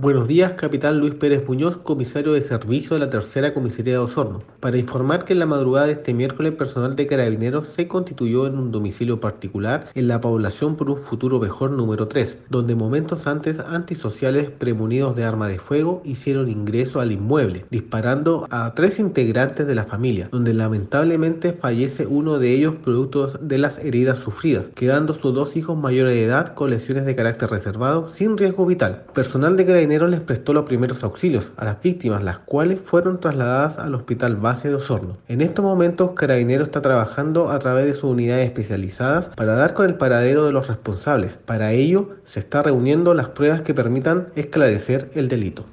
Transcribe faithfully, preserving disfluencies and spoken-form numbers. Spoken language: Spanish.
Buenos días, capitán Luis Pérez Muñoz, comisario de servicio de la Tercera Comisaría de Osorno, para informar que en la madrugada de este miércoles personal de Carabineros se constituyó en un domicilio particular en la población por un futuro mejor número tres, donde momentos antes antisociales premunidos de arma de fuego hicieron ingreso al inmueble, disparando a tres integrantes de la familia, donde lamentablemente fallece uno de ellos producto de las heridas sufridas, quedando sus dos hijos mayores de edad con lesiones de carácter reservado sin riesgo vital. Personal de Carabineros les prestó los primeros auxilios a las víctimas, las cuales fueron trasladadas al Hospital Base de Osorno. En estos momentos, Carabineros está trabajando a través de sus unidades especializadas para dar con el paradero de los responsables. Para ello, se está reuniendo las pruebas que permitan esclarecer el delito.